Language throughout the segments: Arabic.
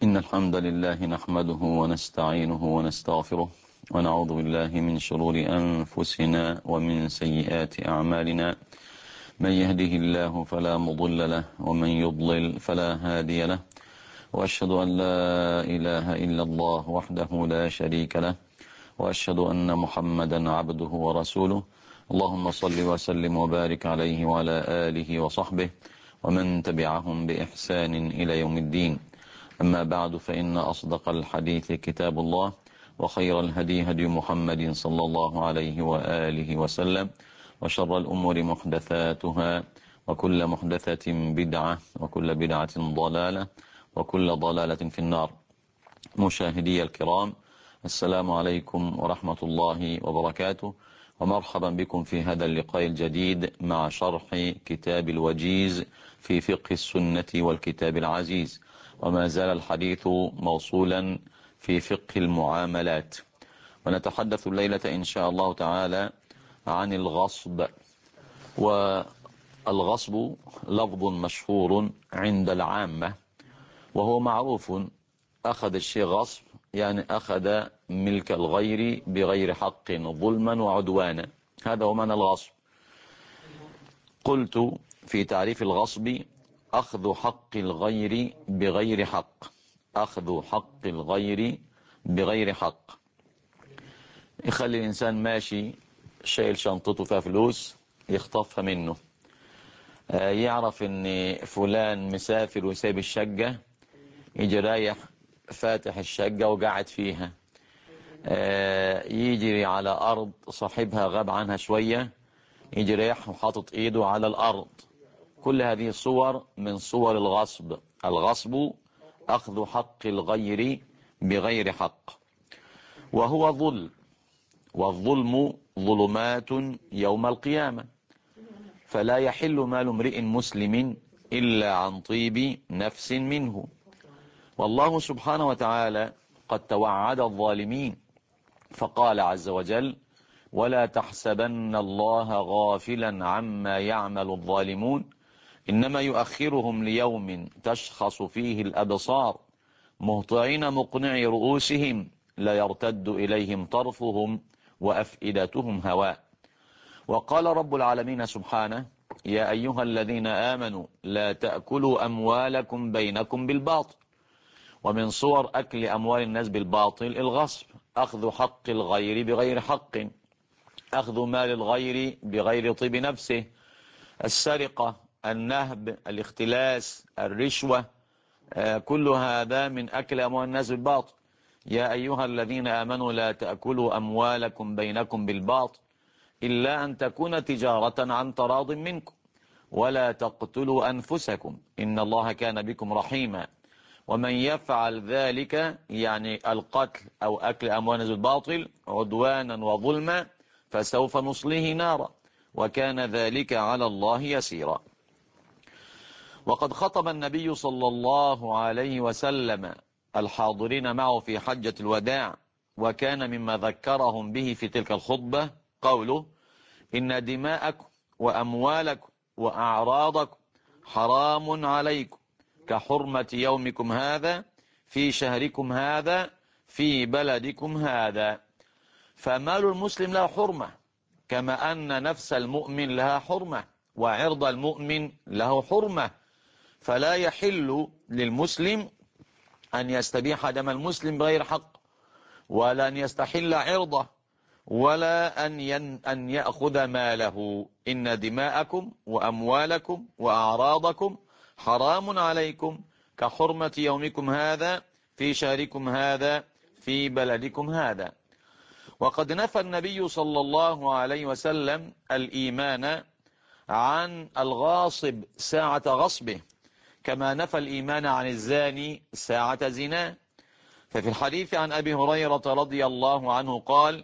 إن الحمد لله نحمده ونستعينه ونستغفره ونعوذ بالله من شرور أنفسنا ومن سيئات أعمالنا. من يهده الله فلا مضل له ومن يضلل فلا هادي له، وأشهد أن لا إله إلا الله وحده لا شريك له، وأشهد أن محمدا عبده ورسوله. اللهم صل وسلم وبارك عليه وعلى آله وصحبه ومن تبعهم بإحسان إلى يوم الدين. أما بعد، فإن أصدق الحديث كتاب الله، وخير الهدي هدي محمد صلى الله عليه وآله وسلم، وشر الأمور محدثاتها، وكل محدثة بدعة، وكل بدعة ضلالة، وكل ضلالة في النار. مشاهدي الكرام، السلام عليكم ورحمة الله وبركاته، ومرحبا بكم في هذا اللقاء الجديد مع شرح كتاب الوجيز في فقه السنة والكتاب العزيز. وما زال الحديث موصولا في فقه المعاملات، ونتحدث الليلة إن شاء الله تعالى عن الغصب. والغصب لفظ مشهور عند العامة، وهو معروف: أخذ الشيء غصب، يعني أخذ ملك الغير بغير حق ظلما وعدوانا، هذا هو معنى الغصب. قلت في تعريف الغصب: أخذ حق الغير بغير حق. أخذ حق الغير بغير حق يخلي الإنسان ماشي شايل شنطته فيها فلوس، يخطفها منه. يعرف ان فلان مسافر وسايب الشقة، يجي رايح فاتح الشقة وقاعد فيها. يجري على أرض صاحبها غاب عنها شوية، يجي رايح وحاطط ايده على الأرض. كل هذه الصور من صور الغصب. الغصب أخذ حق الغير بغير حق، وهو ظلم، والظلم ظلمات يوم القيامة، فلا يحل مال امرئ مسلم إلا عن طيب نفس منه. والله سبحانه وتعالى قد توعد الظالمين، فقال عز وجل: ولا تحسبن الله غافلا عما يعمل الظالمون إنما يؤخرهم ليوم تشخص فيه الأبصار مهطعين مقنعي رؤوسهم لا يرتد إليهم طرفهم وأفئدتهم هواء. وقال رب العالمين سبحانه: يا أيها الذين آمنوا لا تأكلوا أموالكم بينكم بالباطل. ومن صور أكل أموال الناس بالباطل الغصب، أخذ حق الغير بغير حق، أخذ مال الغير بغير طيب نفسه، السرقة، النهب، الاختلاس، الرشوة، كل هذا من أكل أموال الناس بالباطل. يا أيها الذين آمنوا لا تأكلوا أموالكم بينكم بالباطل إلا أن تكون تجارة عن تراض منكم ولا تقتلوا أنفسكم إن الله كان بكم رحيما. ومن يفعل ذلك، يعني القتل أو أكل أموال الناس بالباطل، عدوانا وظلما، فسوف نصليه نارا وكان ذلك على الله يسيرا. وقد خطب النبي صلى الله عليه وسلم الحاضرين معه في حجة الوداع، وكان مما ذكرهم به في تلك الخطبة قوله: إن دماءكم وأموالكم وأعراضكم حرام عليكم كحرمة يومكم هذا في شهركم هذا في بلدكم هذا. فمال المسلم له حرمة، كما أن نفس المؤمن لها حرمة، وعرض المؤمن له حرمة. فلا يحل للمسلم أن يستبيح دم المسلم بغير حق، ولا أن يستحل عرضه، ولا أن يأخذ ماله. إن دماءكم وأموالكم وأعراضكم حرام عليكم كحرمة يومكم هذا في شهركم هذا في بلدكم هذا. وقد نفى النبي صلى الله عليه وسلم الإيمان عن الغاصب ساعة غصبه، كما نفى الإيمان عن الزاني ساعة زنا. ففي الحديث عن أبي هريرة رضي الله عنه قال: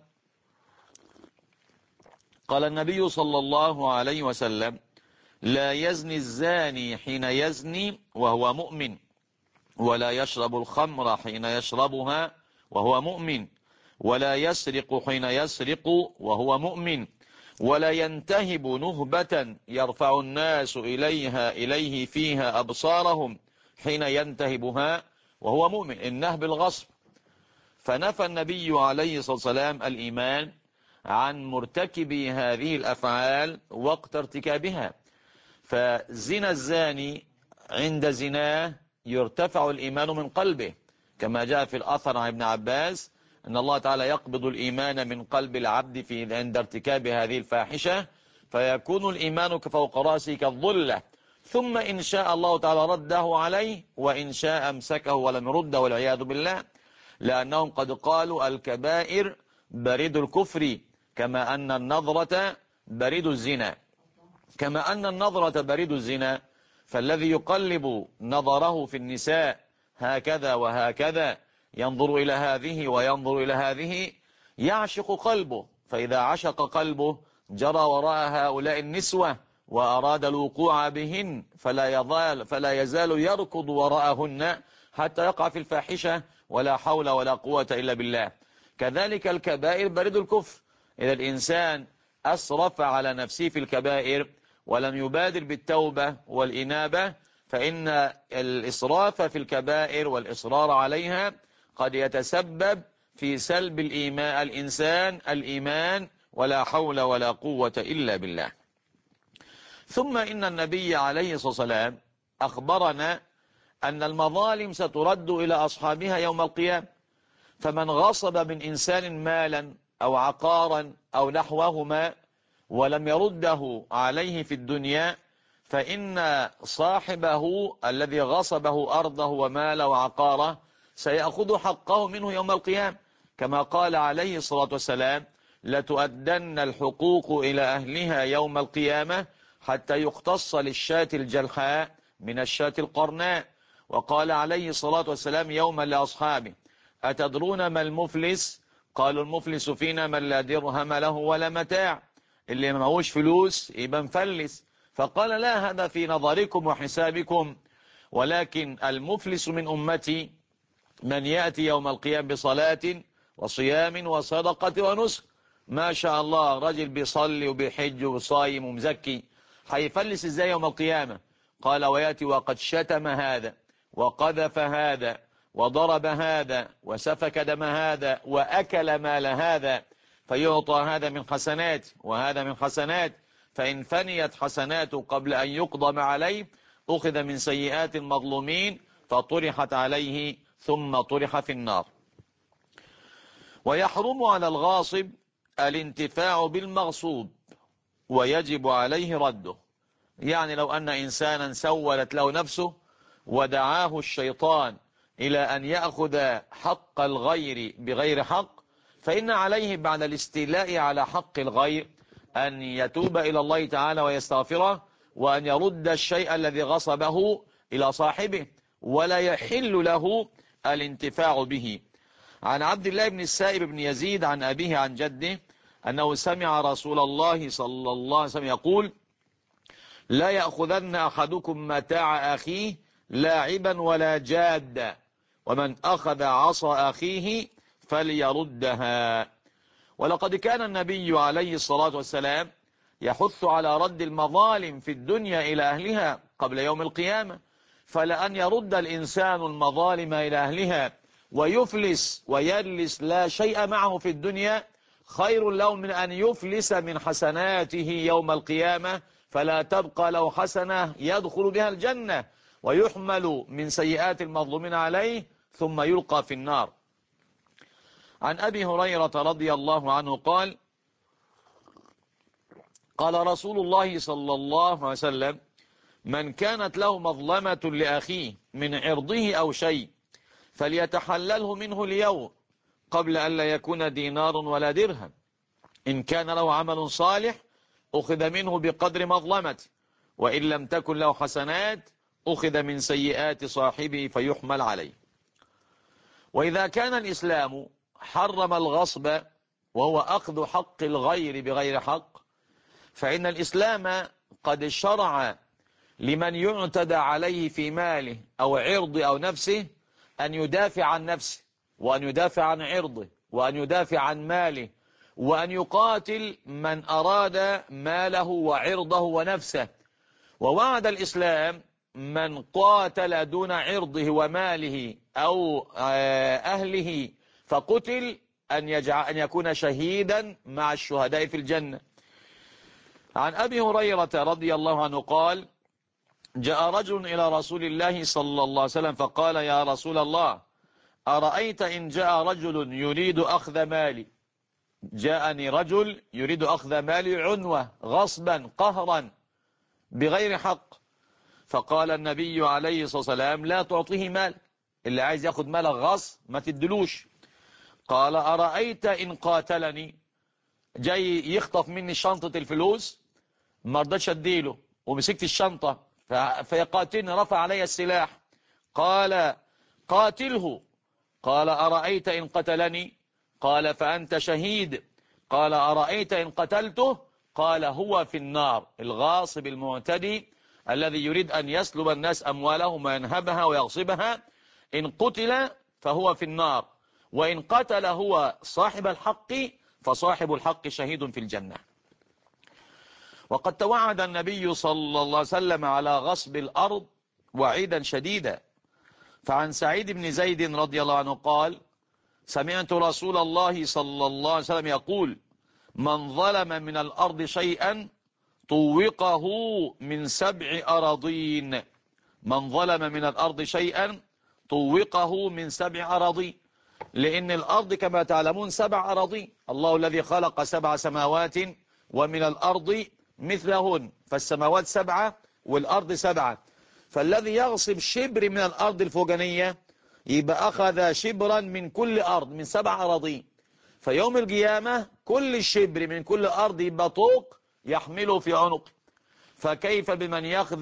قال النبي صلى الله عليه وسلم: لا يزني الزاني حين يزني وهو مؤمن، ولا يشرب الخمر حين يشربها وهو مؤمن، ولا يسرق حين يسرق وهو مؤمن، ولا ينتهب نهبة يرفع الناس إليه فيها أبصارهم حين ينتهبها وهو مؤمن، النهب الغصب. فنفى النبي عليه الصلاة والسلام الإيمان عن مرتكبي هذه الأفعال وقت ارتكابها. فزنا الزاني عند زناه يرتفع الإيمان من قلبه، كما جاء في الأثر عن ابن عباس أن الله تعالى يقبض الإيمان من قلب العبد في عند ارتكاب هذه الفاحشة، فيكون الإيمان فوق رأسه كالظلة، ثم إن شاء الله تعالى رده عليه، وإن شاء أمسكه ولم يرده والعياذ بالله، لأنهم قد قالوا الكبائر بريد الكفر، كما أن النظرة بريد الزنا. كما أن النظرة بريد الزنا، فالذي يقلب نظره في النساء هكذا وهكذا، ينظر إلى هذه وينظر إلى هذه، يعشق قلبه، فإذا عشق قلبه جرى وراء هؤلاء النسوة وأراد الوقوع بهن، فلا يزال يركض وراءهن حتى يقع في الفاحشة، ولا حول ولا قوة إلا بالله. كذلك الكبائر بريد الكفر. إذا الإنسان أسرف على نفسه في الكبائر ولم يبادر بالتوبة والإنابة، فإن الإسراف في الكبائر والإصرار عليها قد يتسبب في سلب الإنسان الإيمان، ولا حول ولا قوة إلا بالله. ثم إن النبي عليه الصلاة والسلام أخبرنا أن المظالم سترد إلى أصحابها يوم القيامة. فمن غصب من إنسان مالا أو عقارا أو نحوهما ولم يرده عليه في الدنيا، فإن صاحبه الذي غصبه أرضه وماله وعقاره سيأخذ حقه منه يوم القيامة، كما قال عليه الصلاة والسلام: لتؤدن الحقوق إلى أهلها يوم القيامة حتى يقتص للشاة الجلحاء من الشاة القرناء. وقال عليه الصلاة والسلام يوما لأصحابه: أتدرون ما المفلس؟ قالوا: المفلس فينا من لا درهم له ولا متاع، اللي معهوش فلوس يبقى مفلس. فقال: لا، هذا في نظركم وحسابكم، ولكن المفلس من أمتي من يأتي يوم القيامة بصلاة وصيام وصدقة ونسك. ما شاء الله، رجل بيصلي وبيحج وصايم ومزكي، هيفلس ازاي يوم القيامة؟ قال: ويأتي وقد شتم هذا وقذف هذا وضرب هذا وسفك دم هذا وأكل مال هذا، فيعطى هذا من حسنات وهذا من حسنات، فإن فنيت حسناته قبل أن يقضم عليه أخذ من سيئات المظلومين فطرحت عليه ثم طرح في النار. ويحرم على الغاصب الانتفاع بالمغصوب، ويجب عليه رده. يعني لو أن إنسانا سولت له نفسه ودعاه الشيطان إلى أن يأخذ حق الغير بغير حق، فإن عليه بعد الاستيلاء على حق الغير أن يتوب إلى الله تعالى ويستغفره، وأن يرد الشيء الذي غصبه إلى صاحبه، ولا يحل له الانتفاع به. عن عبد الله بن السائب بن يزيد عن أبيه عن جده أنه سمع رسول الله صلى الله عليه وسلم يقول: لا يأخذن أحدكم متاع أخيه لاعبا ولا جادا، ومن أخذ عصا أخيه فليردها. ولقد كان النبي عليه الصلاة والسلام يحث على رد المظالم في الدنيا إلى أهلها قبل يوم القيامة، فلأن يرد الإنسان المظالم إلى أهلها ويفلس ويجلس لا شيء معه في الدنيا خير له من أن يفلس من حسناته يوم القيامة، فلا تبقى له حسنة يدخل بها الجنة، ويحمل من سيئات المظلومين عليه ثم يلقى في النار. عن أبي هريرة رضي الله عنه قال: قال رسول الله صلى الله عليه وسلم: من كانت له مظلمة لأخيه من عرضه أو شيء فليتحلله منه اليوم قبل أن لا يكون دينار ولا درهم. إن كان له عمل صالح أخذ منه بقدر مظلمته، وإن لم تكن له حسنات أخذ من سيئات صاحبه فيحمل عليه. وإذا كان الإسلام حرم الغصب وهو أخذ حق الغير بغير حق، فإن الإسلام قد شرع لمن يعتدى عليه في ماله أو عرضه أو نفسه أن يدافع عن نفسه، وأن يدافع عن عرضه، وأن يدافع عن ماله، وأن يقاتل من أراد ماله وعرضه ونفسه. ووعد الإسلام من قاتل دون عرضه وماله أو أهله فقتل أن يكون شهيدا مع الشهداء في الجنة. عن أبي هريرة رضي الله عنه قال: جاء رجل إلى رسول الله صلى الله عليه وسلم فقال: يا رسول الله، أرأيت إن جاء رجل يريد أخذ مالي. جاءني رجل يريد أخذ مالي عنوة، غصبا، قهرا، بغير حق. فقال النبي عليه الصلاة والسلام: لا تعطيه مال، اللي عايز ياخد مالك غصب ما تدلوش. قال: أرأيت إن قاتلني، جاي يخطف مني شنطة الفلوس، ما رضيتش اديله ومسكت الشنطة فيقاتلني، رفع علي السلاح. قال: قاتله. قال: أرأيت إن قتلني؟ قال: فأنت شهيد. قال: أرأيت إن قتلته؟ قال: هو في النار. الغاصب المعتدي الذي يريد أن يسلب الناس أموالهم وينهبها ويغصبها، إن قتل فهو في النار، وإن قتل هو صاحب الحق فصاحب الحق شهيد في الجنة. وقد توعد النبي صلى الله عليه وسلم على غصب الأرض وعيدا شديدا. فعن سعيد بن زيد رضي الله عنه قال: سمعت رسول الله صلى الله عليه وسلم يقول: من ظلم من الأرض شيئا طوقه من 7 أراضين. من ظلم من الأرض شيئا طوقه من 7 أراضين، لأن الأرض كما تعلمون 7 أراضين. الله الذي خلق 7 سماوات ومن الأرض مثلهن، فالسماوات 7 والأرض 7. فالذي يغصب شبر من الأرض الفوقانية يبقى أخذ شبرا من كل أرض من 7 أراضين. فيوم القيامة كل الشبر من كل أرض يبقى طوق يحمله في عنقه. فكيف بمن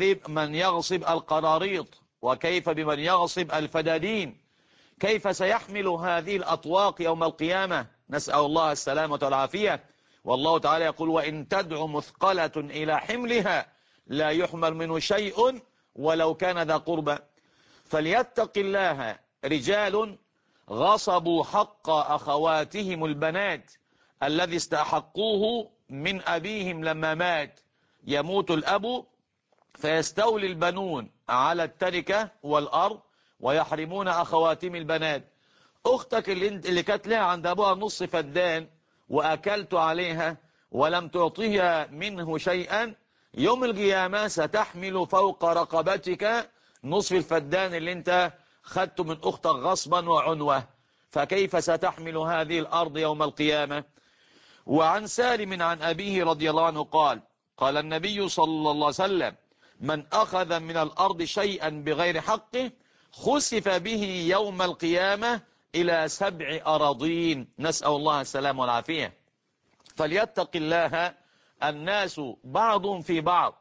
يغصب القراريط، وكيف بمن يغصب الفدادين؟ كيف سيحمل هذه الأطواق يوم القيامة؟ نسأل الله السلامة والعافية. والله تعالى يقول: وإن تدع مثقلة إلى حملها لا يحمل منه شيء ولو كان ذا قربى. فليتق الله رجال غصبوا حق أخواتهم البنات الذي استحقوه من أبيهم لما مات. يموت الأب فيستولي البنون على التركة والأرض ويحرمون أخواتهم البنات. أختك اللي كانت لها عند أبوها نص فدان وأكلت عليها ولم تعطيها منه شيئا، يوم القيامة ستحمل فوق رقبتك نصف الفدان اللي انت خدته من أختك غصبا وعنوة. فكيف ستحمل هذه الأرض يوم القيامة؟ وعن سالم عن أبيه رضي الله عنه قال: قال النبي صلى الله عليه وسلم: من أخذ من الأرض شيئا بغير حقه خسف به يوم القيامة إلى 7 أراضين. نسأل الله السلام والعافية. فليتق الله الناس بعضهم في بعض،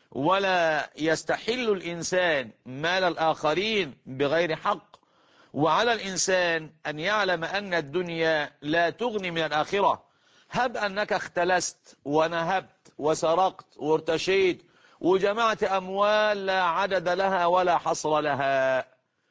ولا يستحل الإنسان مال الآخرين بغير حق. وعلى الإنسان أن يعلم أن الدنيا لا تغني من الآخرة. هب أنك اختلست ونهبت وسرقت وارتشيت وجمعت أموال لا عدد لها ولا حصر لها،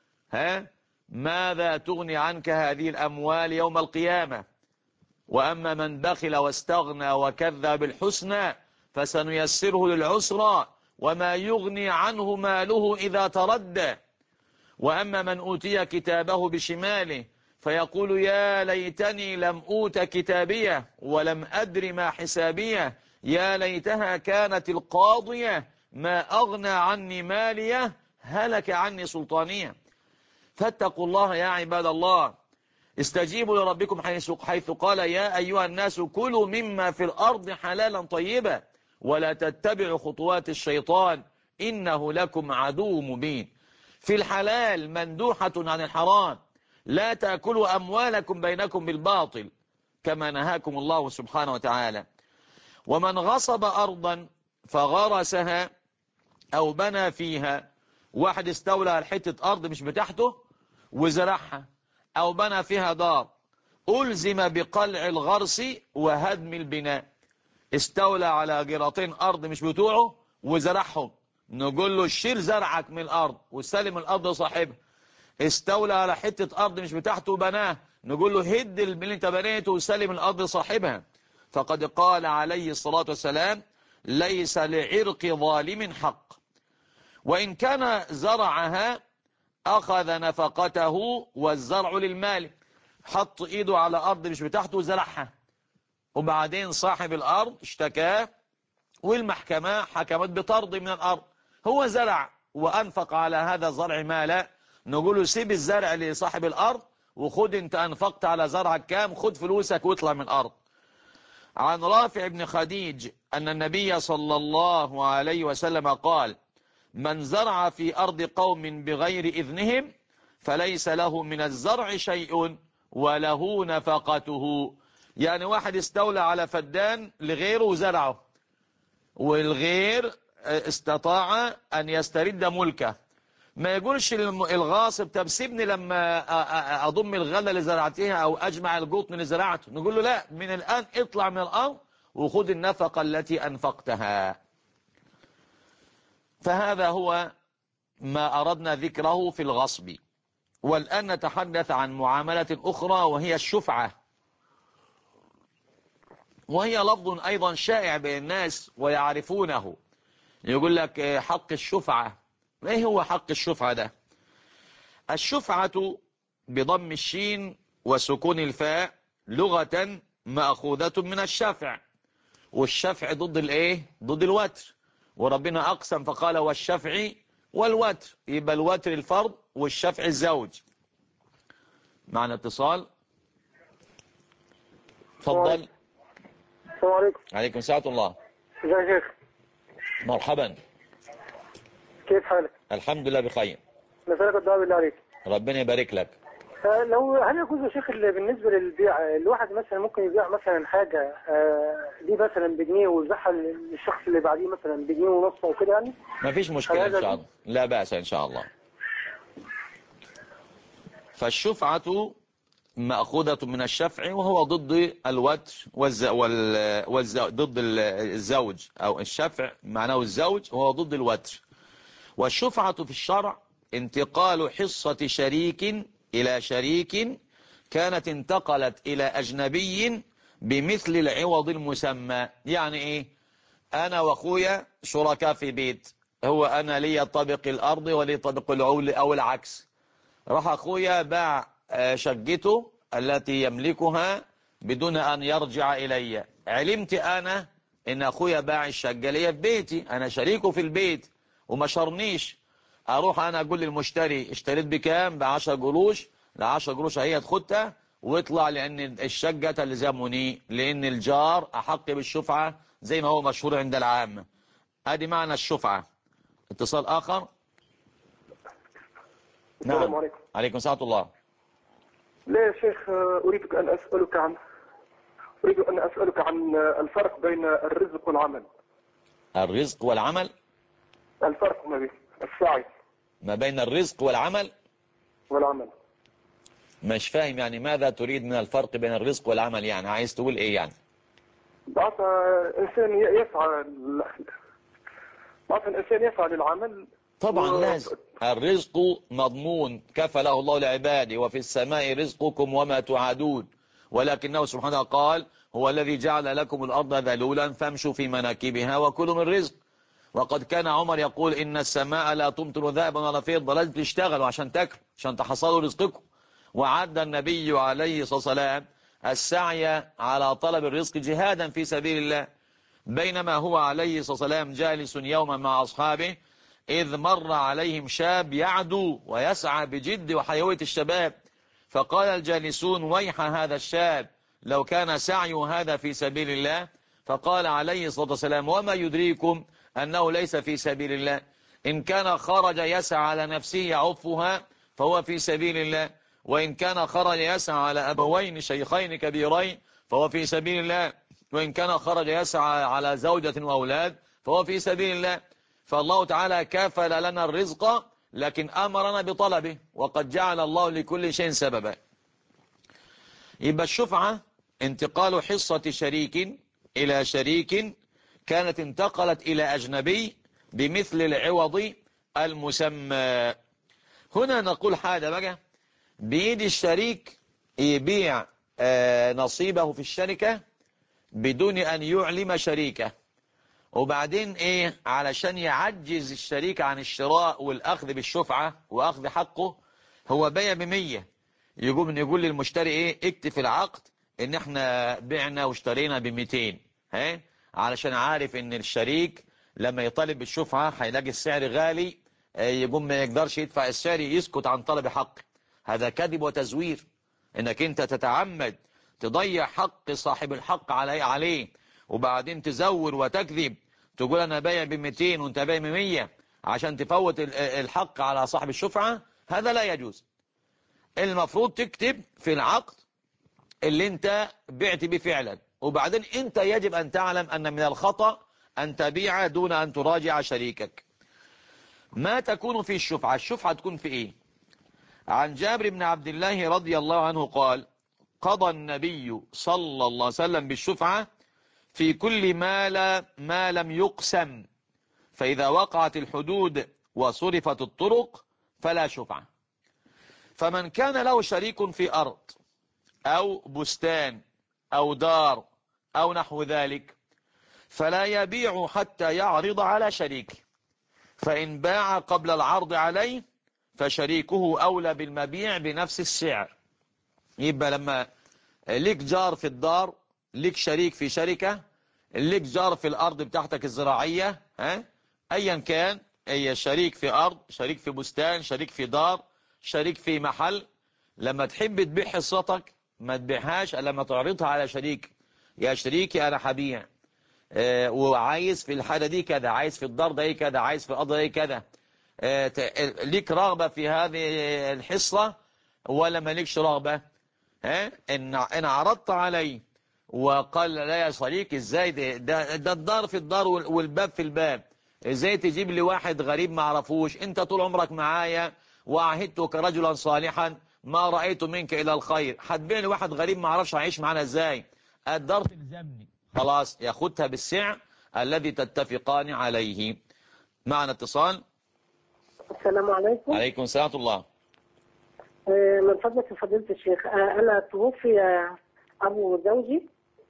ماذا تغني عنك هذه الأموال يوم القيامة؟ وأما من بخل واستغنى وكذب بالحسنى فسنيسره للعسرى وما يغني عنه ماله إذا تردى. وأما من أوتي كتابه بشماله فيقول: يا ليتني لم أوت كتابيه ولم أدر ما حسابيه، يا ليتها كانت القاضية ما أغنى عني ماليه، هلك عني سلطانيه. فاتقوا الله يا عباد الله، استجيبوا لربكم حيث قال: يا أيها الناس كلوا مما في الأرض حلالا طيبا ولا تتبعوا خطوات الشيطان إنه لكم عدو مبين. في الحلال مندوحة عن الحرام. لا تأكلوا أموالكم بينكم بالباطل كما نهاكم الله سبحانه وتعالى. ومن غصب أرضا فغرسها أو بنى فيها، واحد استولى على حتة أرض مش بتاعته وزرعها أو بنى فيها دار، ألزم بقلع الغرس وهدم البناء. استولى على جراتين أرض مش بتوعه وزرعهم، نقول له شيل زرعك من الأرض وسلم الأرض لصاحبها. استولى على حتة أرض مش بتاعته وبناه، نقول له هد اللي انت بنيته وسلم الأرض لصاحبها. فقد قال عليه الصلاة والسلام: ليس لعرق ظالم حق. وإن كان زرعها أخذ نفقته والزرع للمال، حط إيده على أرض مش بتاعته وزرعها، وبعدين صاحب الأرض اشتكاه والمحكمة حكمت بطرد من الأرض. هو زرع وأنفق على هذا الزرع مالا، نقول له سيب الزرع لصاحب الأرض وخد انت أنفقت على زرعك كام، خد فلوسك واطلع من الأرض. عن رافع بن خديج أن النبي صلى الله عليه وسلم قال: من زرع في أرض قوم بغير إذنهم فليس له من الزرع شيء وله نفقته. يعني واحد استولى على فدان لغيره وزرعه، والغير استطاع أن يسترد ملكه، ما يقولش الغاصب طب سيبني لما أضم الغلة اللي زرعتها أو أجمع القطن اللي زرعته. نقول له لا، من الآن اطلع من الأرض وخذ النفقة التي أنفقتها. فهذا هو ما أردنا ذكره في الغصب. والآن نتحدث عن معاملة أخرى وهي الشفعة، وهي لفظ أيضا شائع بين الناس ويعرفونه. يقول لك حق الشفعة. ايه هو حق الشفعة ده؟ الشفعة بضم الشين وسكون الفاء لغة مأخوذة من الشفع، والشفع ضد الايه؟ ضد الوتر، وربنا أقسم فقال والشفع والوتر، يبقى الوتر الفرد والشفع الزوج. معنا اتصال، تفضل. السلام عليكم. عليكم السلام ورحمة الله. ازيك يا شيخ؟ مرحبا. كيف حالك؟ الحمد لله بخير. مسألة الدعاء بالله عليك. ربنا يبارك لك. هل يجوز يا شيخ بالنسبة للبيع، الواحد مثلا ممكن يبيع مثلا حاجة دي مثلا بجنيه ويبيعها للشخص اللي بعديه مثلا بجنيه ونص او كده يعني؟ ما فيش مشكلة إن شاء الله، لا بأس إن شاء الله. فالشفعة مأخوذة من الشفع وهو ضد الوتر ضد الزوج، أو الشفع معناه الزوج وهو ضد الوتر. والشفعة في الشرع انتقال حصة شريك إلى شريك كانت انتقلت إلى أجنبي بمثل العوض المسمى. يعني إيه؟ أنا وأخويا شركاء في بيت، هو أنا لي طابق الأرض ولي طابق العول أو العكس. راح أخويا باع شقته التي يملكها بدون أن يرجع إلي. علمت أنا إن أخويا باع الشقة لي في بيتي، أنا شريكه في البيت وما شرنيش. أروح أنا أقول للمشتري اشتريت بكام؟ ب10 قروش، ال10 قروش هي تاخدها واطلع، لأن الشقة تلزمني، لأن الجار أحق بالشفعة زي ما هو مشهور عند العامة. ادي معنى الشفعة. اتصال آخر. السلام نعم. عليكم. عليكم السلام ورحمة الله. لا يا شيخ، أريد أن أسألك عن الفرق بين الرزق والعمل. الرزق والعمل؟ الفرق ما بين السعي ما بين الرزق والعمل؟ والعمل. مش فاهم، يعني ماذا تريد من الفرق بين الرزق والعمل؟ يعني عايز تقول ايه يعني؟ بعض إنسان يسعى للعمل. طبعا لازم. الرزق مضمون كفله الله لعباده، وفي السماء رزقكم وما توعدون، ولكنه سبحانه قال هو الذي جعل لكم الأرض ذلولا فامشوا في مناكبها وكلوا من رزق. وقد كان عمر يقول إن السماء لا تمطر ذهبا ولا فضة، لازم تشتغلوا عشان تاكلوا عشان تحصلوا رزقكم. وعد النبي عليه الصلاة والسلام السعي على طلب الرزق جهادا في سبيل الله. بينما هو عليه الصلاة والسلام جالس يوما مع أصحابه إذ مر عليهم شاب يعدو ويسعى بجد وحيوية الشباب، فقال الجالسون ويح هذا الشاب لو كان سعي هذا في سبيل الله. فقال عليه الصلاة والسلام وما يدريكم أنه ليس في سبيل الله؟ إن كان خرج يسعى على نفسه يعفها فهو في سبيل الله، وإن كان خرج يسعى على أبوين شيخين كبيرين فهو في سبيل الله، وإن كان خرج يسعى على زوجة وأولاد فهو في سبيل الله. فالله تعالى كافل لنا الرزق لكن أمرنا بطلبه، وقد جعل الله لكل شيء سببا. يبقى الشفعة انتقال حصة شريك إلى شريك كانت انتقلت إلى أجنبي بمثل العوض المسمى. هنا نقول حاجة بقى، بيد الشريك يبيع نصيبه في الشركة بدون أن يعلم شريكه، وبعدين ايه علشان يعجز الشريك عن الشراء والاخذ بالشفعة واخذ حقه، هو بيع ب100، يقول للمشتري ايه اكتب في العقد ان احنا بعنا واشترينا ب200، ها، علشان عارف ان الشريك لما يطالب بالشفعة هيلاقي السعر غالي، يقوم ما يقدرش يدفع السعر، يسكت عن طلب حقه. هذا كذب وتزوير، انك انت تتعمد تضيع حق صاحب الحق عليه وبعدين تزور وتكذب، تقول انا بايع ب200 وانت بايع ب100 عشان تفوت الحق على صاحب الشفعة. هذا لا يجوز. المفروض تكتب في العقد اللي انت بعت به فعلا، وبعدين انت يجب ان تعلم ان من الخطأ ان تبيع دون ان تراجع شريكك. ما تكون في الشفعة؟ الشفعة تكون في ايه؟ عن جابر بن عبد الله رضي الله عنه قال قضى النبي صلى الله عليه وسلم بالشفعة في كل ما لم يقسم، فإذا وقعت الحدود وصرفت الطرق فلا شفعة. فمن كان له شريك في أرض أو بستان أو دار أو نحو ذلك فلا يبيع حتى يعرض على شريكه، فإن باع قبل العرض عليه فشريكه أولى بالمبيع بنفس السعر. يبقى لما ليك جار في الدار، ليك شريك في شركة، ليك جار في الأرض بتاعتك الزراعية، أيا كان، أي شريك في أرض، شريك في بستان، شريك في دار، شريك في محل، لما تحب تبيع حصتك ما تبيعهاش إلا لما تعرضها على شريك. يا شريكي أنا هبيع وعايز في الحالة دي كذا، عايز في الدار ده ايه كذا، عايز في الأرض ده ايه كذا، ليك رغبة في هذه الحصة ولا ما ليكش رغبة؟ إن عرضت عليه وقال لا يا صديقي ازاي ده الدار في الدار والباب في الباب، ازاي تجيب لي واحد غريب ما اعرفوش؟ انت طول عمرك معايا وعهدتك رجلا صالحا ما رأيت منك إلى الخير، هتبيع لي واحد غريب ما اعرفش هيعيش معانا ازاي؟ الدار تلزمني، خلاص ياخدها بالسعر الذي تتفقان عليه. معنا اتصال. السلام عليكم. عليكم السلام ورحمة الله. من فضلك يا فضيلة الشيخ، أنا توفي أبو زوجي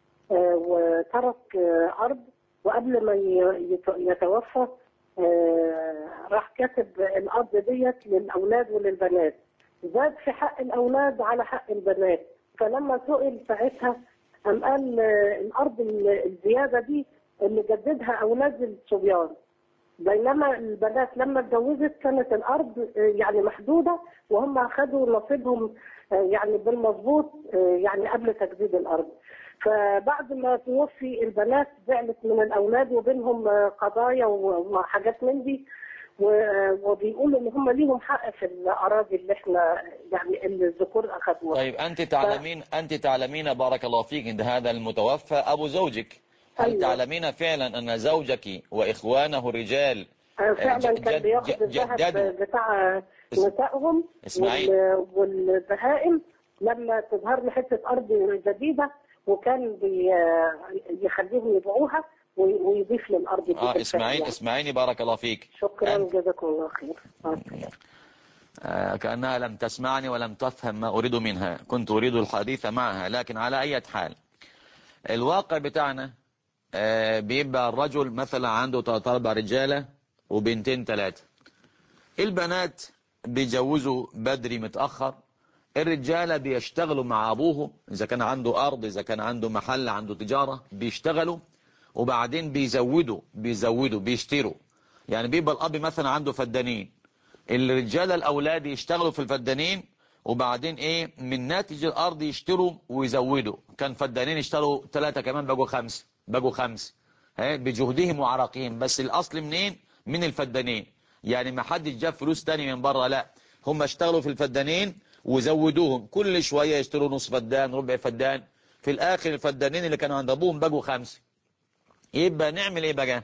وترك أرض، وقبل ما يتوفى راح كاتب الأرض ديت للأولاد وللبنات، زاد في حق الأولاد على حق البنات. فلما سئل ساعتها قام قال الأرض الزيادة دي اللي جددها أولاد الصبيان، بينما البنات لما اتجوزت كانت الارض يعني محدوده وهم اخذوا نصيبهم يعني بالمظبوط يعني قبل تجديد الارض. فبعد ما توفي البنات زعلت من الاولاد وبينهم قضايا وحاجات من دي، وبيقولوا ان هم ليهم حق في الاراضي اللي احنا يعني اللي الذكور اخذوها. طيب أنت تعلمين بارك الله فيك ان هذا المتوفى أبو زوجك، هل أيوة. تعلمين فعلا أن زوجك وإخوانه الرجال فعلا كان بياخد الذهب بتاع نسائهم والبهائم لما تظهر له حته ارض جديده، وكان يخليهم يبيعوها ويضيف للارض دي. اسمعيني بارك الله فيك. شكرا جزاكم الله خير. كأنها لم تسمعني ولم تفهم ما أريد منها، كنت أريد الحديث معها، لكن على أي حال الواقع بتاعنا بيبقى الرجل مثلا عنده 3-4 رجالة وبنتين 3، البنات بيجوزوا بدري متأخر، الرجالة بيشتغلوا مع أبوهم إذا كان عنده أرض، إذا كان عنده محل، عنده تجارة، بيشتغلوا وبعدين بيزودوا بيشتروا. يعني بيبقى الأب مثلا عنده فدانين، الرجالة الأولاد يشتغلوا في الفدانين وبعدين إيه من ناتج الأرض يشتروا ويزودوا، كان فدانين يشتروا 3 كمان بقوا 5 بجهدهم وعرقهم، بس الأصل منين؟ من الفدانين. يعني ما حدش جاب فلوس تاني من بره، لا هم اشتغلوا في الفدانين وزودوهم، كل شوية يشتروا نص فدان ربع فدان، في الآخر الفدانين اللي كانوا عند أبوهم بقوا 5. يبقى نعمل إيه بقى؟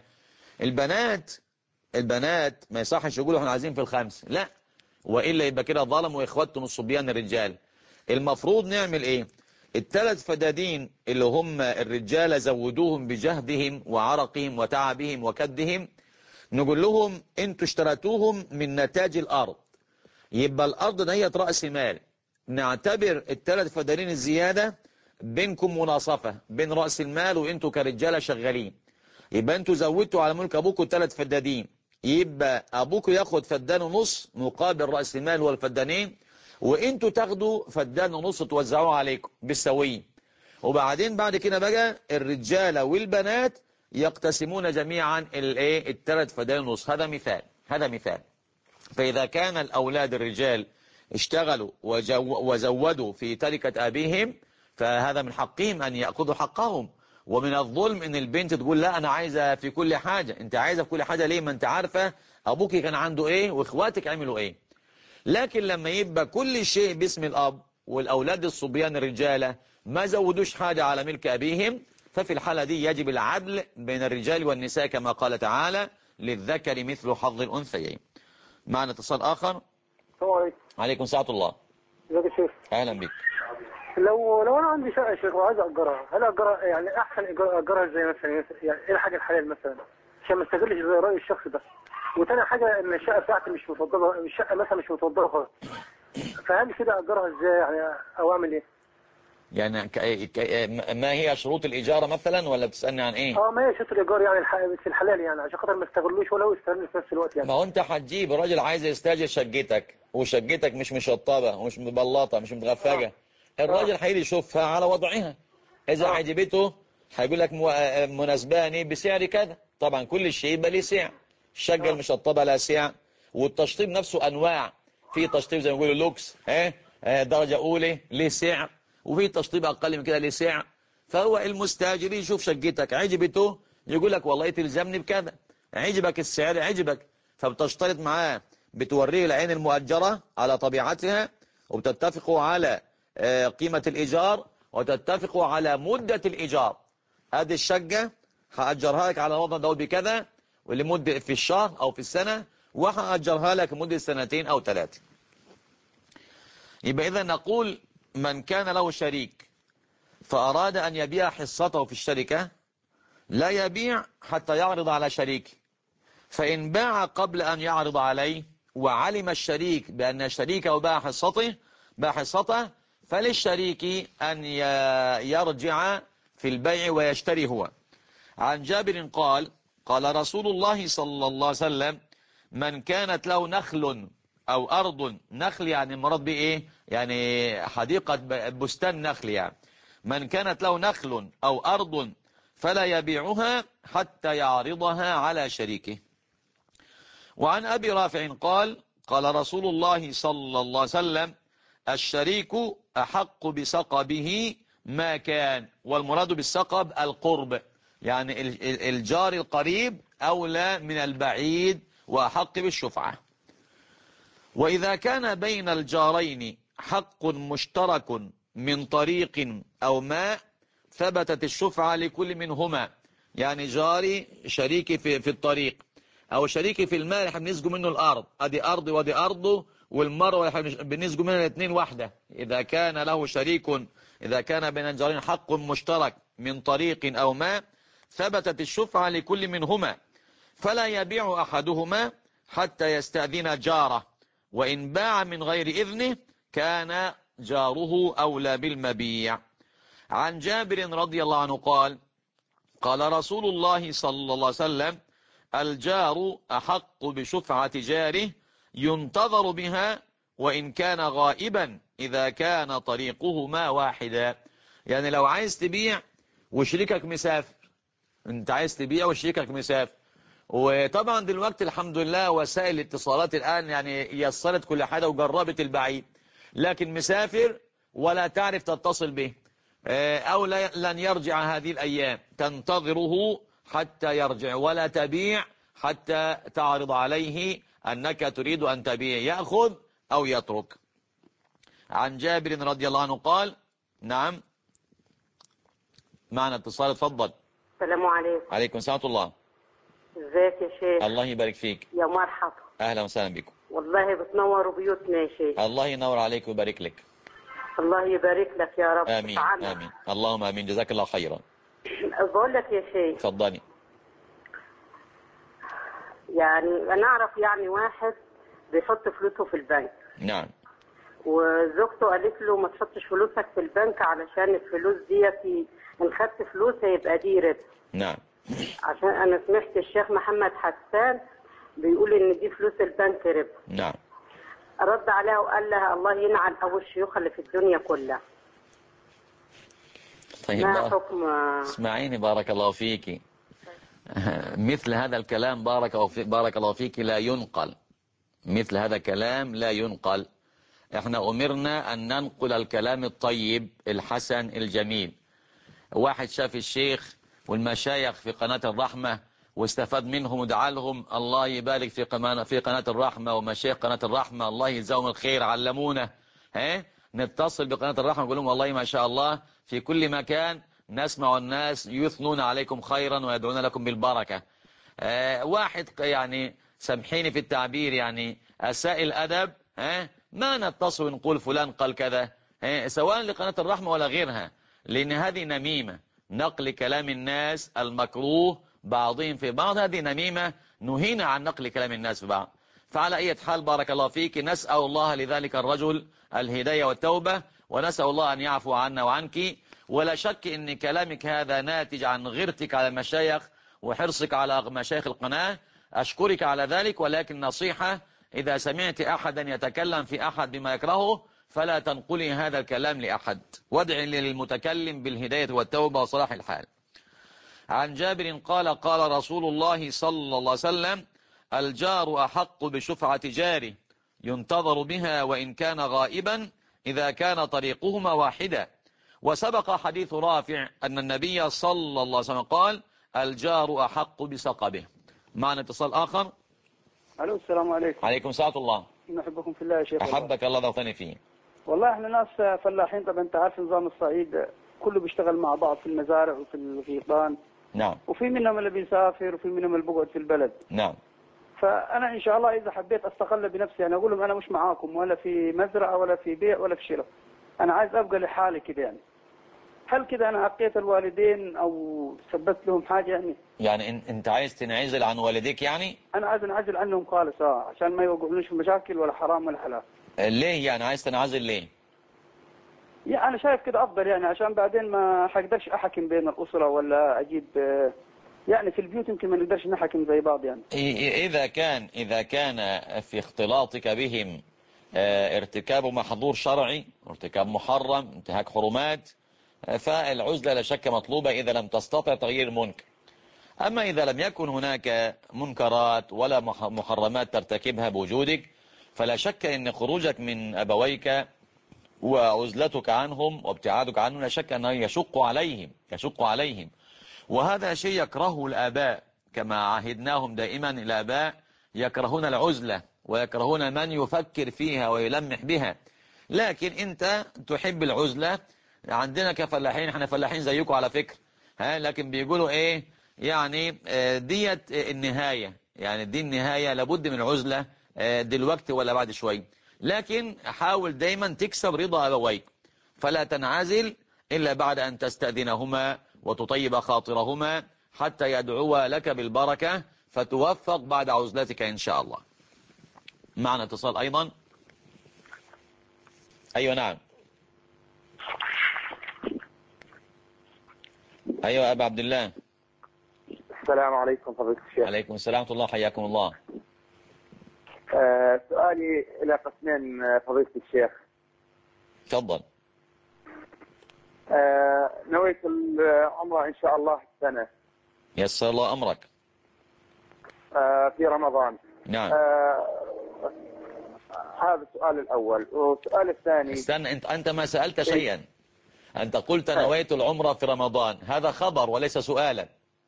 البنات ما يصحش يقولوا احنا عايزين في ال5، لا، وإلا يبقى كده ظلموا إخواتهم الصبيان الرجال. المفروض نعمل إيه؟ ال3 فدادين اللي هم الرجال زودوهم بجهدهم وعرقهم وتعبهم وكدهم، نقول لهم انتوا اشتريتوهم من نتاج الأرض، يبقى الأرض ديت رأس مال، نعتبر ال3 فدانين الزيادة بينكم مناصفة بين رأس المال وانتوا كرجالة شغالين، يبقى انتوا زودتوا على ملك ابوكوا 3 فدادين، يبقى ابوكوا ياخد فدان ونص مقابل راس المال والفدانين، وانتوا تاخدوا فدان ونص توزعوه عليكم بالسويه. وبعدين بعد كده بقى الرجاله والبنات يقتسمون جميعا الايه ال3 فدان ونص. هذا مثال، هذا مثال. فاذا كان الاولاد الرجال اشتغلوا وزودوا في تركه ابيهم، فهذا من حقهم ان ياخذوا حقهم. ومن الظلم ان البنت تقول لا انا عايزه في كل حاجه. انت عايزه في كل حاجه ليه؟ ما انت عارفه ابوك كان عنده ايه واخواتك عملوا ايه. لكن لما يبقى كل شيء باسم الاب والاولاد الصبيان الرجاله ما زودوش حاجه على ملك ابيهم، ففي الحاله دي يجب العدل بين الرجال والنساء كما قال تعالى للذكر مثل حظ الانثيين. معنا اتصال اخر. السلام عليكم. عليكم ساعة الله. ازيك يا شيخ؟ اهلا بك. لو انا عندي شقه يا شيخ وعايز اجرها، هل اجرها يعني احسن اجرها ازاي مثلا؟ يعني ايه الحاجه الحلال مثلا عشان ما استغلش راي الشخص ده؟ وتاني حاجه ان الشقه بتاعتي مش متوضبه، الشقه مثلا مش متوضبه خالص، فهل كده اجرها ازاي يعني او اعمل ايه؟ يعني ما هي شروط الإجارة مثلا، ولا بتسألني عن ايه؟ ما هي شروط الايجار يعني في الحلال يعني عشان خاطر ما استغلوش ولا هو يستغل في نفس الوقت يعني. ما هو انت هتجيب راجل عايز يستاجر شقتك وشقتك مش مشطبة ومش مبلطة مش متغفجة، الراجل هيجي يشوفها على وضعها. اذا عجبته هيقول لك مناسباني بسعر كذا. طبعا كل شيء يبقى ليه سعر. الشقة المشطبة لها سعر، والتشطيب نفسه انواع. في تشطيب زي ما بيقولوا لوكس درجة اولى ليه سعر، وفي تشطيب اقل من كده ليه سعر. فهو المستاجر يشوف شقتك عجبته يقول لك والله تلزمني بكذا، عجبك السعر عجبك، فبتشترط معاه، بتوريه العين المؤجرة على طبيعتها، وبتتفقوا على قيمة الإيجار، وتتفقوا على مدة الإيجار. هذه الشقة هأجرها لك على الوضع ده بكذا، ولمدة في الشهر أو في السنة، وهأجرها لك مدة 2 أو 3. يبقى إذا نقول من كان له شريك فأراد أن يبيع حصته في الشركة لا يبيع حتى يعرض على شريكه. فإن باع قبل أن يعرض عليه وعلم الشريك بأن شريكه باع حصته فللشريك أن يرجع في البيع ويشتري هو. عن جابر قال رسول الله صلى الله عليه وسلم من كانت له نخل أو أرض، نخل يعني مراد بإيه؟ يعني حديقة بستان نخل يعني. من كانت له نخل أو أرض فلا يبيعها حتى يعرضها على شريكه. وعن أبي رافع قال رسول الله صلى الله عليه وسلم الشريك أحق بسقبه ما كان. والمراد بالسقب القرب، يعني الجار القريب أولى من البعيد وأحق بالشفعة. وإذا كان بين الجارين حق مشترك من طريق أو ماء ثبتت الشفعة لكل منهما. يعني جاري شريكي في الطريق، أو شريكي في المال احنا بنسجوا منه الأرض، أدي أرضي ودي أرضه، والمروة احنا بنسجوا منها الاثنين واحدة. إذا كان له شريك، إذا كان بين الجارين حق مشترك من طريق أو ماء ثبتت الشفعة لكل منهما، فلا يبيع أحدهما حتى يستأذن جاره، وإن باع من غير إذنه كان جاره أولى بالمبيع. عن جابر رضي الله عنه قال رسول الله صلى الله عليه وسلم الجار أحق بشفعة جاره ينتظر بها وإن كان غائبا إذا كان طريقهما واحدا. يعني لو عايز تبيع وشريكك مسافر، انت عايز تبيع وشريكك مسافر، وطبعا دلوقتي الحمد لله وسائل الاتصالات الآن يعني يسرت كل حاجة وجربت البعيد، لكن مسافر ولا تعرف تتصل به، أو لن يرجع هذه الأيام، تنتظره حتى يرجع، ولا تبيع حتى تعرض عليه أنك تريد أن تبيع، يأخذ أو يترك. عن جابر رضي الله عنه نعم معنا اتصال، اتفضل. السلام عليكم. عليكم السلام الله. ازيك يا شيخ؟ الله يبارك فيك. يا مرحبا. أهلا وسهلا بكم. والله بتنوروا بيوتنا يا شيخ. الله ينور عليك ويبارك لك. الله يبارك لك يا رب. آمين آمين، اللهم آمين، جزاك الله خيرا. بقول لك يا شيخ، اتفضلي. يعني أنا أعرف يعني واحد بيحط فلوسه في البنك. نعم. وزوجته قالت له ما تحطش فلوسك في البنك علشان الفلوس ديت إن خدت فلوس هيبقى دي ربا. نعم. عشان انا سمعت الشيخ محمد حسان بيقول ان دي فلوس البنك ربا. نعم. رد عليها وقال لها الله ينعل ابو الشيوخ اللي في الدنيا كلها. طيب ما حكم؟ اسمعيني بارك الله فيك، مثل هذا الكلام بارك الله فيك لا ينقل، مثل هذا الكلام لا ينقل. احنا أمرنا أن ننقل الكلام الطيب الحسن الجميل. واحد شاف الشيخ والمشايخ في قناة الرحمة واستفاد منهم ودعا لهم الله يبارك في قناة الرحمة ومشايخ قناة الرحمة الله يجزاهم الخير علمونا، نتصل بقناة الرحمة ونقول لهم والله ما شاء الله في كل مكان نسمع الناس يثنون عليكم خيرا ويدعون لكم بالبركة. واحد يعني سامحيني في التعبير يعني أساء الأدب، ما نتصل ونقول فلان قال كذا، سواء لقناة الرحمة ولا غيرها، لأن هذه نميمة، نقل كلام الناس المكروه بعضهم في بعض، هذه نميمة، نهينا عن نقل كلام الناس في بعض. فعلى أي حال بارك الله فيك، نسأل الله لذلك الرجل الهداية والتوبة، ونسأل الله أن يعفو عنا وعنك. ولا شك أن كلامك هذا ناتج عن غيرتك على المشايخ وحرصك على مشايخ القناة، أشكرك على ذلك، ولكن نصيحة: إذا سمعت أحدا يتكلم في أحد بما يكرهه فلا تنقلي هذا الكلام لأحد، وادعي للمتكلم بالهداية والتوبة وصلاح الحال. عن جابر قال قال رسول الله صلى الله عليه وسلم: الجار أحق بشفعة جاره ينتظر بها وإن كان غائبا إذا كان طريقهما واحدا. وسبق حديث رافع أن النبي صلى الله عليه وسلم قال: الجار أحق بسقبه. معنا اتصال آخر. الو السلام عليكم. عليكم السلام الله. نحبكم في الله يا شيخ. أحبك الله ذوقني فيه. والله احنا ناس فلاحين، طبعا انت عارف نظام الصعيد كله بيشتغل مع بعض في المزارع وفي الغيطان. نعم. وفي منهم اللي بيسافر وفي منهم اللي بيقعد في البلد. نعم. فانا ان شاء الله اذا حبيت استقل بنفسي انا اقول لهم انا مش معاكم ولا في مزرعه ولا في بيع ولا في شراء، انا عايز ابقى لحالي كده يعني. هل كده انا عقيت الوالدين او سببت لهم حاجه يعني انت عايز تنعزل عن والديك يعني؟ انا عايز انعزل عنهم خالص عشان ما يوقعونيش في مشاكل ولا حرام ولا حلال. ليه يعني عايز تنعزل ليه؟ يعني انا شايف كده افضل يعني عشان بعدين ما حقدرش احكم بين الاسره ولا اجيب يعني في البيوت يمكن ما نقدرش نحكم زي بعض يعني. إذا كان في اختلاطك بهم ارتكاب محظور شرعي، ارتكاب محرم، انتهاك حرمات، فالعزلة لا شك مطلوبة إذا لم تستطع تغيير المنكر. أما إذا لم يكن هناك منكرات ولا محرمات ترتكبها بوجودك، فلا شك أن خروجك من أبويك وعزلتك عنهم وابتعادك عنهم لا شك أنه يشق عليهم. وهذا شيء يكرهه الآباء، كما عهدناهم دائما الآباء يكرهون العزلة ويكرهون من يفكر فيها ويلمح بها، لكن أنت تحب العزلة. عندنا كفلاحين، احنا فلاحين زيكم على فكرة، لكن بيقولوا ايه يعني ديت النهاية، يعني دي النهاية، لابد من عزلة دلوقتي ولا بعد شوي، لكن حاول دايما تكسب رضا أبويك، فلا تنعزل إلا بعد أن تستأذنهما وتطيب خاطرهما حتى يدعوا لك بالبركة فتوفق بعد عزلتك إن شاء الله. معنا اتصال أيضا. أيوة نعم. أيوة أبا عبد الله. السلام عليكم فضيلة الشيخ. عليكم السلام ورحمة الله، حياكم الله. سؤالي إلى قسمين فضيلة الشيخ. تفضل. نويت العمرة إن شاء الله السنة. يسر الله أمرك. في رمضان. نعم. هذا السؤال الأول. والسؤال الثاني. استنى، أنت ما سألت شيئا. أنت قلت نويت العمرة في رمضان، هذا خبر وليس سؤالا.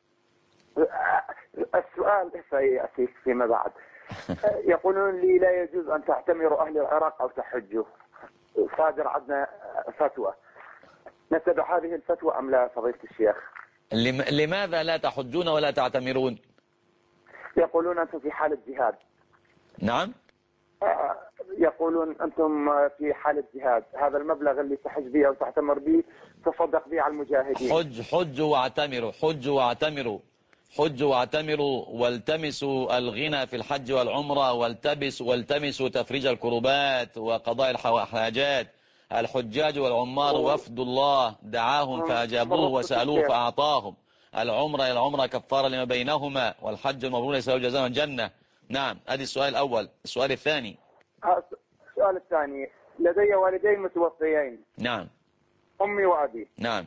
السؤال سيأتي فيما بعد. يقولون لي لا يجوز أن تعتمروا أهل العراق أو تحجوا، صادر عندنا فتوى، نتبع هذه الفتوى أم لا فضيلة الشيخ؟ لماذا لا تحجون ولا تعتمرون؟ يقولون أنتم في حالة جهاد. نعم. يقولون أنتم في حالة جهاد، هذا المبلغ اللي تحج به أو تعتمر به تصدق به على المجاهدين. حجوا واعتمروا، حجوا واعتمروا، حجوا واعتمروا، والتمسوا الغنى في الحج والعمرة، والتمسوا تفريج الكربات وقضاء الحاجات. الحجاج والعمار وفد الله دعاهم فأجابوه وسألوه فأعطاهم. العمرة إلى العمرة كفارة لما بينهما، والحج المبرور ليس له جزاء الجنة. نعم، هذا السؤال الأول. السؤال الثاني. السؤال الثاني، لدي والدين متوفيين، نعم. أمي وأبي. نعم.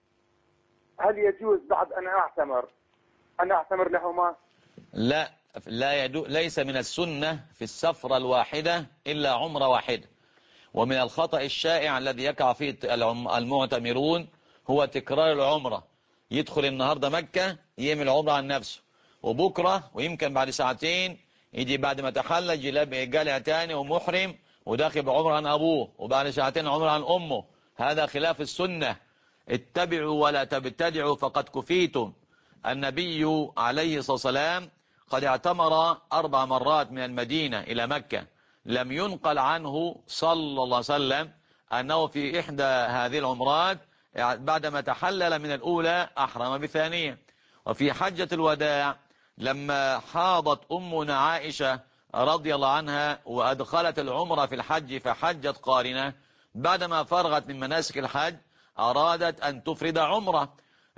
هل يجوز بعد أن أعتمر لهما؟ لا ليس من السنة في السفرة الواحدة إلا عمرة واحدة. ومن الخطأ الشائع الذي يقع فيه المعتمرون هو تكرار العمرة. يدخل النهاردة مكة يعمل عمرة عن نفسه، وبكرة ويمكن بعد ساعتين يجي بعد ما تحلل جالع تاني ومحرم وداخل بعمرة عن أبوه، وبعد ساعتين عمرة عن أمه. هذا خلاف السنة. اتبعوا ولا تبتدعوا فقد كفيتم. النبي عليه الصلاة والسلام قد اعتمر 4 مرات من المدينة إلى مكة. لم ينقل عنه صلى الله عليه وسلم أنه في إحدى هذه العمرات بعدما تحلل من الأولى أحرم بثانية. وفي حجة الوداع لما حاضت أمنا عائشة رضي الله عنها وأدخلت العمرة في الحج فحجت قارنة، بعدما فرغت من مناسك الحج أرادت أن تفرد عمرة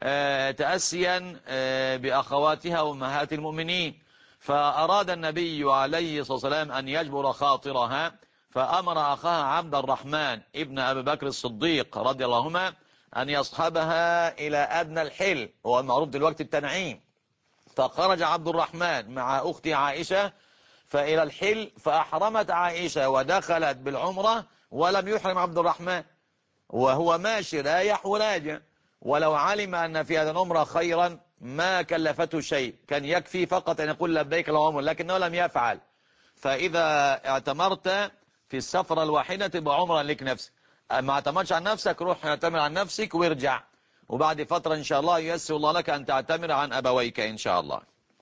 تأسيا بأخواتها وأمهات المؤمنين، فأراد النبي عليه الصلاة والسلام أن يجبر خاطرها، فأمر أخاها عبد الرحمن ابن أبي بكر الصديق رضي الله عنهما أن يصحبها إلى أدنى الحل، هو المعروف دلوقتي التنعيم. فخرج عبد الرحمن مع أختي عائشة فإلى الحل، فأحرمت عائشة ودخلت بالعمرة ولم يحرم عبد الرحمن، وهو ماشي رايح وراجع. ولو علم أن في هذا العمرة خيرا ما كلفته شيء، كان يكفي فقط أن يقول لبيك اللهم، لكنه لم يفعل. فإذا اعتمرت في السفرة الواحدة تبقى عمرة لك نفسك، ما اعتمرش عن نفسك روح اعتمر عن نفسك وارجع، وبعد فترة إن شاء الله ييسر الله لك أن تعتمر عن أبويك إن شاء الله.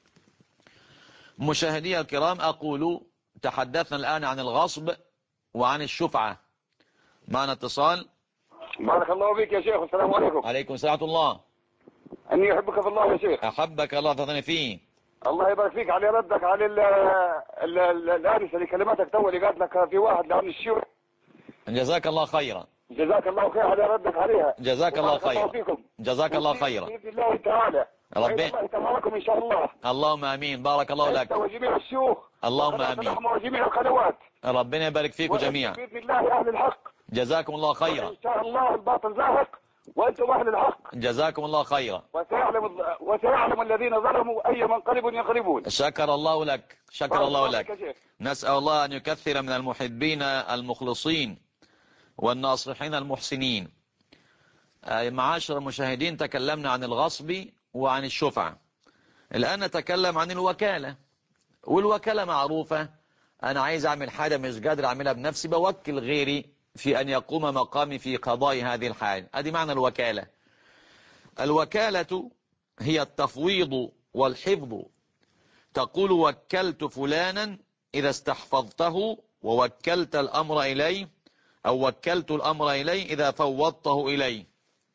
مشاهدي الكرام، أقول تحدثنا الآن عن الغصب وعن الشفعة. معنا اتصال. بارك الله بك يا شيخ، السلام عليكم. عليكم السلام ورحمة الله. أني أحبك في الله يا شيخ. أحبك الله تظني فيه. الله يبارك فيك. على ردك على الآنسة اللي كلمتك تو اللي قالت لك في واحد لعن الشيوخ. جزاك الله خيرا. جزاك الله خير على ردك عليها. جزاك الله خيرا. جزاك الله خيرا. بإذن الله تعالى. ربنا يتمركم إن شاء الله. اللهم آمين. بارك الله لك. وجميع الشيوخ. اللهم آمين. وجميع القنوات. ربنا يبارك فيكم جميعا. بإذن الله أهل الحق. جزاكم الله خيرا. إن شاء الله الباطل زاهق وأنتم أهل الحق. جزاكم الله خيرا. وسيعلم الذين ظلموا أي منقلب ينقلبون. شكر الله لك. شكر الله لك. نسأل الله أن يكثر من المحبين المخلصين والناصحين المحسنين. معاشر المشاهدين، تكلمنا عن الغصب وعن الشفعة. الآن نتكلم عن الوكالة. والوكالة معروفة، أنا عايز أعمل حاجة مش قادر أعملها بنفسي، بوكل غيري في أن يقوم مقامي في قضاء هذه الحاجة. هذه معنى الوكالة. الوكالة هي التفويض والحفظ. تقول وكلت فلانا إذا استحفظته، ووكلت الأمر إليه، أو وكلت الأمر إليه إذا فوضته إليه.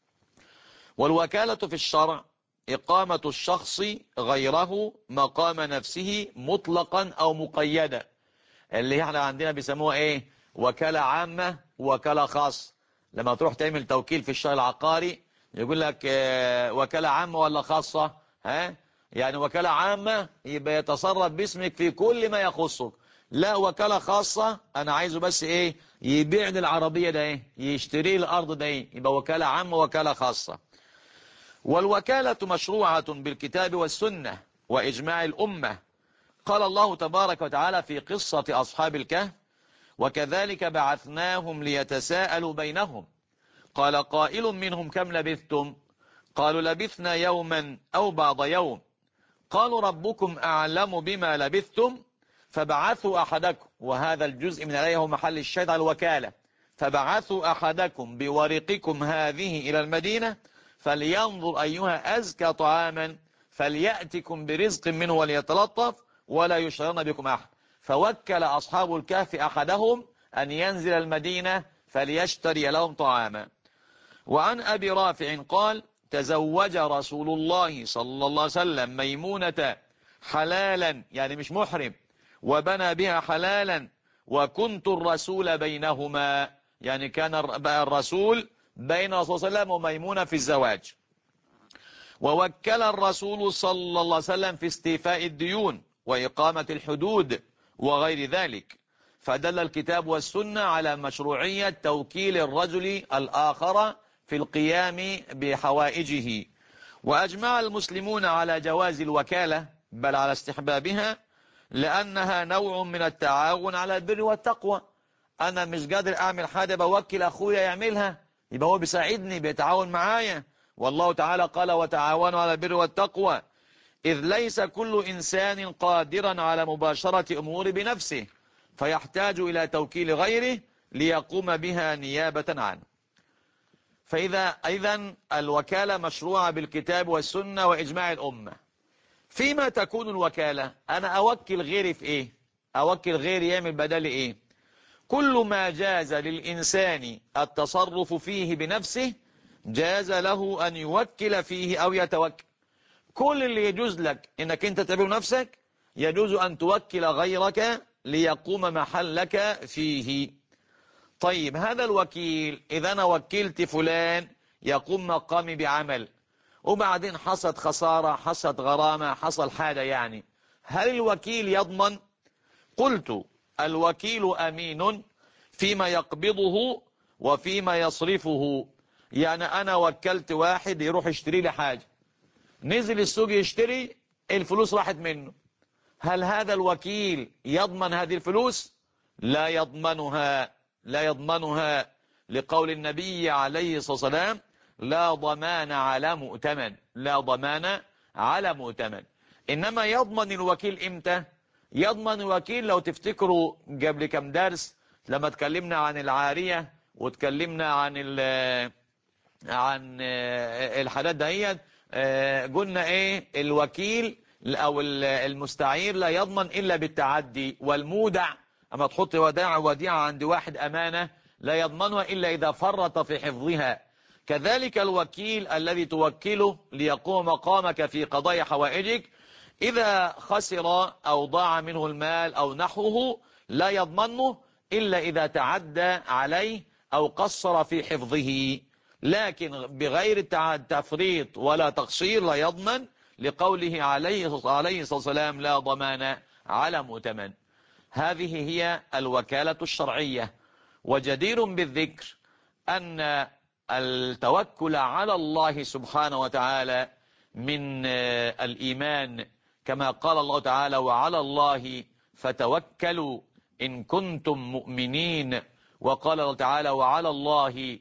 والوكالة في الشرع إقامة الشخص غيره مقام نفسه مطلقا أو مقيدا، اللي احنا عندنا بيسموها ايه؟ وكالة عامة ووكالة خاصة. لما تروح تعمل توكيل في الشهر العقاري يقول لك وكالة عامة ولا خاصة؟ يعني وكالة عامة يبقى يتصرف باسمك في كل ما يخصك. لا، وكالة خاصة أنا عايزه بس إيه؟ يبيع لي العربية ده إيه؟ يشتري الأرض ده إيه؟ يبقى وكالة عامة ووكالة خاصة. والوكالة مشروعة بالكتاب والسنة وإجماع الأمة. قال الله تبارك وتعالى في قصة أصحاب الكهف: وكذلك بعثناهم ليتساءلوا بينهم قال قائل منهم كم لبثتم؟ قالوا لبثنا يوما أو بعض يوم. قالوا ربكم أعلم بما لبثتم فبعثوا أحدكم، وهذا الجزء من الآية هو محل الشاهد على الوكالة، فبعثوا أحدكم بورقكم هذه إلى المدينة فلينظر أيها أزكى طعاما فليأتكم برزق منه وليتلطف ولا يشعرن بكم أحد. فوكل أصحاب الكهف أحدهم أن ينزل المدينة فليشتري لهم طعاما. وعن أبي رافع قال: تزوج رسول الله صلى الله عليه وسلم ميمونة حلالا، يعني مش محرم، وبنى بها حلالا، وكنت الرسول بينهما، يعني كان الرسول بين الرسول صلى الله عليه وسلم وميمونة في الزواج. ووكل الرسول صلى الله عليه وسلم في استيفاء الديون وإقامة الحدود وغير ذلك، فدل الكتاب والسنة على مشروعية توكيل الرجل الآخر في القيام بحوائجه. وأجمع المسلمون على جواز الوكالة بل على استحبابها، لأنها نوع من التعاون على البر والتقوى. أنا مش قادر أعمل حاجة بوكل أخويا يعملها، يبقى هو بيساعدني بيتعاون معايا. والله تعالى قال وتعاونوا على البر والتقوى، إذ ليس كل إنسان قادرا على مباشرة أمور بنفسه، فيحتاج إلى توكيل غيره ليقوم بها نيابة عنه. إذن الوكالة مشروعة بالكتاب والسنة وإجماع الأمة. فيما تكون الوكالة؟ أنا أوكل غيري في إيه؟ أوكل غيري يعمل بدل إيه؟ كل ما جاز للإنسان التصرف فيه بنفسه جاز له أن يوكل فيه أو يتوكل. كل اللي يجوز لك إنك أنت تعمله نفسك يجوز أن توكل غيرك ليقوم محلك فيه. طيب هذا الوكيل إذا أنا وكلت فلان يقوم مقامي بعمل، وبعدين حصلت خسارة، حصلت غرامة، حصل حاجة يعني، هل الوكيل يضمن؟ قلت الوكيل أمين فيما يقبضه وفيما يصرفه. يعني أنا وكلت واحد يروح يشتري لي حاجة، نزل السوق يشتري، الفلوس راحت منه، هل هذا الوكيل يضمن هذه الفلوس؟ لا يضمنها، لا يضمنها، لقول النبي عليه الصلاة والسلام لا ضمان على مؤتمن، لا ضمان على مؤتمن. إنما يضمن الوكيل إمتى؟ يضمن الوكيل لو تفتكروا قبل كم درس لما تكلمنا عن العارية وتكلمنا عن الحالات دهيت، قلنا ايه؟ الوكيل او المستعير لا يضمن الا بالتعدي، والمودع اما تحط وديعة عند واحد امانة لا يضمنها الا اذا فرط في حفظها. كذلك الوكيل الذي توكله ليقوم مقامك في قضاء حوائجك اذا خسر او ضاع منه المال او نحوه لا يضمنه الا اذا تعدى عليه او قصر في حفظه، لكن بغير تفريط ولا تقصير لا يضمن، لقوله عليه الصلاة والسلام لا ضمان على مؤتمن. هذه هي الوكالة الشرعية. وجدير بالذكر أن التوكل على الله سبحانه وتعالى من الإيمان، كما قال الله تعالى وعلى الله فتوكلوا إن كنتم مؤمنين، وقال الله تعالى وعلى الله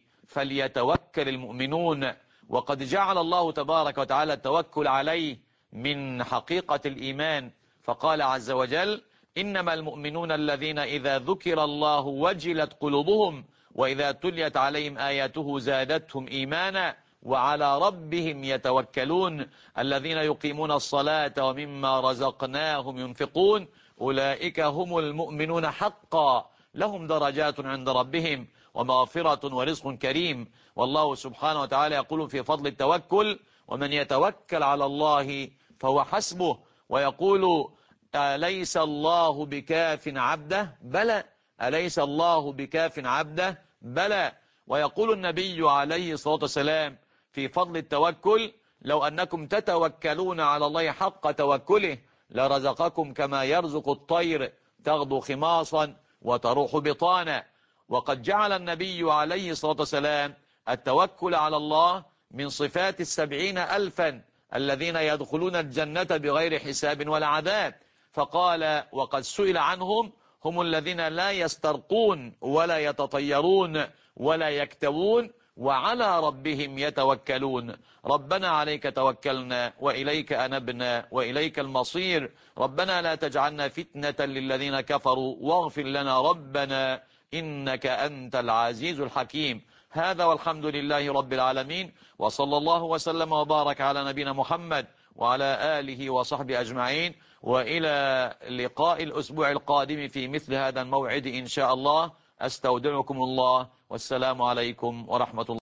فليتوكل المؤمنون. وقد جعل الله تبارك وتعالى التوكل عليه من حقيقة الإيمان، فقال عز وجل إنما المؤمنون الذين إذا ذكر الله وجلت قلوبهم وإذا تليت عليهم آياته زادتهم إيمانا وعلى ربهم يتوكلون الذين يقيمون الصلاة ومما رزقناهم ينفقون أولئك هم المؤمنون حقا لهم درجات عند ربهم ومغفرة ورزق كريم. والله سبحانه وتعالى يقول في فضل التوكل ومن يتوكل على الله فهو حسبه، ويقول أليس الله بكاف عبده؟ بلى. أليس الله بكاف عبده؟ بلى. ويقول النبي عليه الصلاة والسلام في فضل التوكل لو أنكم تتوكلون على الله حق توكله لرزقكم كما يرزق الطير تغدو خماصا وتروح بطانا. وقد جعل النبي عليه الصلاة والسلام التوكل على الله من صفات 70,000 الذين يدخلون الجنة بغير حساب ولا عذاب، فقال وقد سئل عنهم هم الذين لا يسترقون ولا يتطيرون ولا يكتوون وعلى ربهم يتوكلون. ربنا عليك توكلنا وإليك أنبنا وإليك المصير، ربنا لا تجعلنا فتنة للذين كفروا واغفر لنا ربنا إنك أنت العزيز الحكيم. هذا والحمد لله رب العالمين، وصلى الله وسلم وبارك على نبينا محمد وعلى آله وصحبه أجمعين، وإلى لقاء الأسبوع القادم في مثل هذا الموعد إن شاء الله. أستودعكم الله والسلام عليكم ورحمة الله.